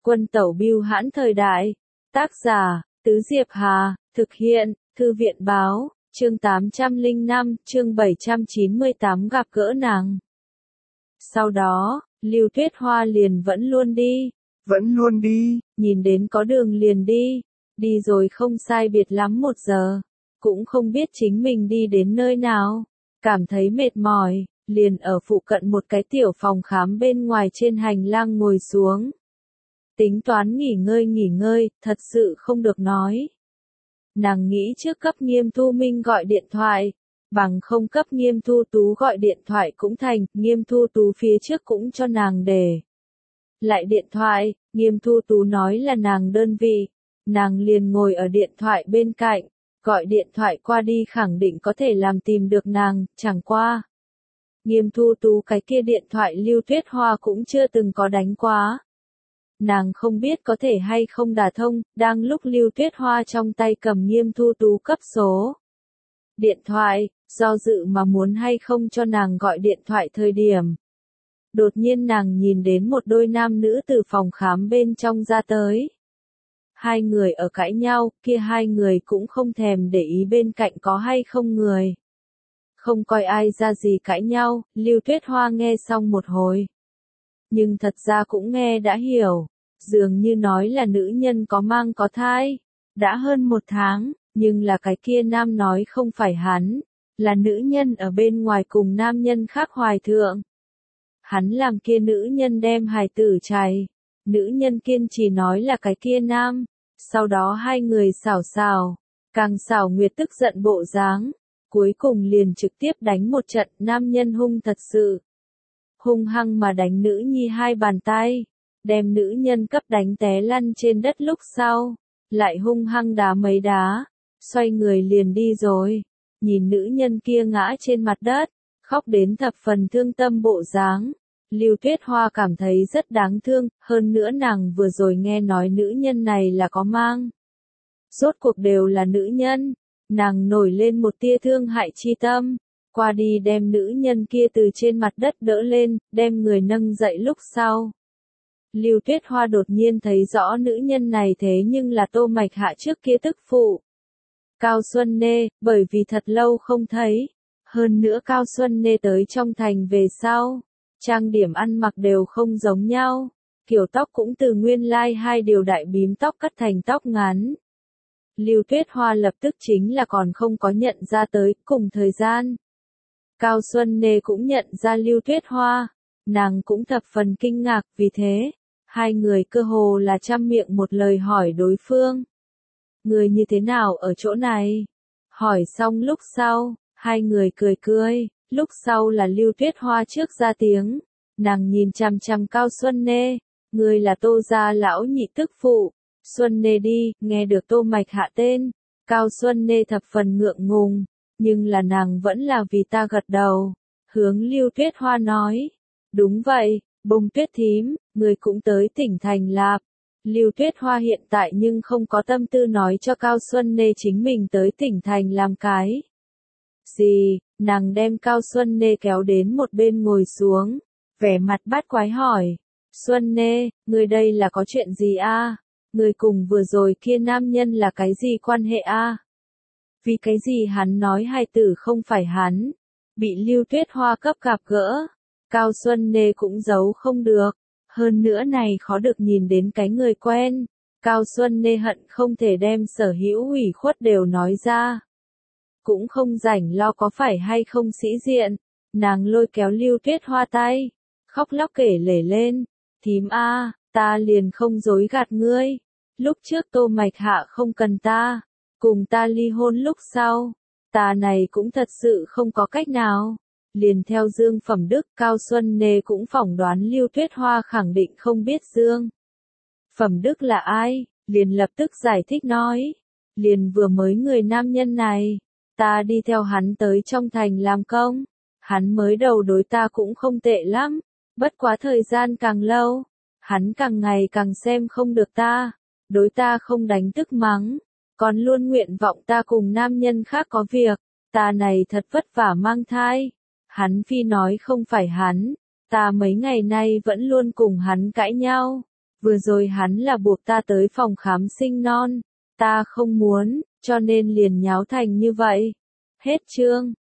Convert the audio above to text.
Quân tẩu bưu hãn thời đại. Tác giả, Tứ Diệp Hà, thực hiện, Thư viện báo, chương 805, chương 798 gặp gỡ nàng. Sau đó, Lưu Tuyết Hoa liền vẫn luôn đi, nhìn đến có đường liền đi rồi không sai biệt lắm 1 giờ, cũng không biết chính mình đi đến nơi nào, cảm thấy mệt mỏi, liền ở phụ cận một cái tiểu phòng khám bên ngoài trên hành lang ngồi xuống. Tính toán nghỉ ngơi, thật sự không được nói. Nàng nghĩ trước cấp Nghiêm Thu Minh gọi điện thoại, bằng không cấp Nghiêm Thu Tú gọi điện thoại cũng thành, Nghiêm Thu Tú phía trước cũng cho nàng để lại điện thoại, Nghiêm Thu Tú nói là nàng đơn vị, nàng liền ngồi ở điện thoại bên cạnh, gọi điện thoại qua đi khẳng định có thể làm tìm được nàng, chẳng qua. Nghiêm Thu Tú cái kia điện thoại Lưu Tuyết Hoa cũng chưa từng có đánh quá. Nàng không biết có thể hay không đả thông, đang lúc Lưu Tuyết Hoa trong tay cầm Nghiêm Thu Tú cấp số điện thoại, do dự mà muốn hay không cho nàng gọi điện thoại thời điểm. Đột nhiên nàng nhìn đến một đôi nam nữ từ phòng khám bên trong ra tới. Hai người ở cãi nhau, kia hai người cũng không thèm để ý bên cạnh có hay không người. Không coi ai ra gì cãi nhau, Lưu Tuyết Hoa nghe xong một hồi. Nhưng thật ra cũng nghe đã hiểu, dường như nói là nữ nhân có mang có thai, đã hơn 1 tháng, nhưng là cái kia nam nói không phải hắn, là nữ nhân ở bên ngoài cùng nam nhân khác hoài thượng. Hắn làm kia nữ nhân đem hài tử chày, nữ nhân kiên trì nói là cái kia nam, sau đó hai người xảo, càng xảo nguyệt tức giận bộ dáng, cuối cùng liền trực tiếp đánh một trận, nam nhân hung thật sự. Hung hăng mà đánh nữ nhi 2 bàn tay, đem nữ nhân cấp đánh té lăn trên đất lúc sau, lại hung hăng đá mấy đá, xoay người liền đi rồi, nhìn nữ nhân kia ngã trên mặt đất, khóc đến thập phần thương tâm bộ dáng. Lưu Tuyết Hoa cảm thấy rất đáng thương, hơn nữa nàng vừa rồi nghe nói nữ nhân này là có mang. Rốt cuộc đều là nữ nhân, nàng nổi lên một tia thương hại chi tâm, qua đi đem nữ nhân kia từ trên mặt đất đỡ lên, đem người nâng dậy lúc sau. Lưu Tuyết Hoa đột nhiên thấy rõ nữ nhân này thế nhưng là Tô Mạch Hạ trước kia tức phụ. Cao Xuân Nê, bởi vì thật lâu không thấy, hơn nữa Cao Xuân Nê tới trong thành về sau. Trang điểm ăn mặc đều không giống nhau, kiểu tóc cũng từ nguyên lai 2 điều đại bím tóc cắt thành tóc ngắn. Lưu Tuyết Hoa lập tức chính là còn không có nhận ra tới, cùng thời gian. Cao Xuân Nê cũng nhận ra Lưu Tuyết Hoa, nàng cũng thập phần kinh ngạc, vì thế, hai người cơ hồ là trăm miệng một lời hỏi đối phương. Người như thế nào ở chỗ này? Hỏi xong lúc sau, hai người cười. Lúc sau là Lưu Tuyết Hoa trước ra tiếng, nàng nhìn chằm chằm Cao Xuân Nê, người là Tô gia lão nhị tức phụ, Xuân Nê đi, nghe được Tô Mạch Hạ tên, Cao Xuân Nê thập phần ngượng ngùng, nhưng là nàng vẫn là vì ta gật đầu, hướng Lưu Tuyết Hoa nói, đúng vậy, Bông Tuyết thím, người cũng tới tỉnh thành lạp. Lưu Tuyết Hoa hiện tại nhưng không có tâm tư nói cho Cao Xuân Nê chính mình tới tỉnh thành làm cái gì. Nàng đem Cao Xuân Nê kéo đến một bên ngồi xuống, vẻ mặt bát quái hỏi, Xuân Nê, người đây là có chuyện gì a? Người cùng vừa rồi kia nam nhân là cái gì quan hệ a? Vì cái gì hắn nói hài tử không phải hắn? Bị Lưu Tuyết Hoa cấp gặp gỡ, Cao Xuân Nê cũng giấu không được, hơn nữa này khó được nhìn đến cái người quen, Cao Xuân Nê hận không thể đem sở hữu ủy khuất đều nói ra. Cũng không rảnh lo có phải hay không sĩ diện, nàng lôi kéo Lưu Tuyết Hoa tay, khóc lóc kể lể lên, thím a, ta liền không dối gạt ngươi, lúc trước Tô Mạch Hạ không cần ta, cùng ta ly hôn lúc sau, ta này cũng thật sự không có cách nào, liền theo Dương Phẩm Đức. Cao Xuân Nê cũng phỏng đoán Lưu Tuyết Hoa khẳng định không biết Dương Phẩm Đức là ai, liền lập tức giải thích nói, liền vừa mới người nam nhân này. Ta đi theo hắn tới trong thành làm công, hắn mới đầu đối ta cũng không tệ lắm, bất quá thời gian càng lâu, hắn càng ngày càng xem không được ta, đối ta không đánh tức mắng, còn luôn nguyện vọng ta cùng nam nhân khác có việc, ta này thật vất vả mang thai, hắn phi nói không phải hắn, ta mấy ngày nay vẫn luôn cùng hắn cãi nhau, Vừa rồi hắn là buộc ta tới phòng khám sinh non. Ta không muốn, cho nên liền nháo thành như vậy. Hết chương.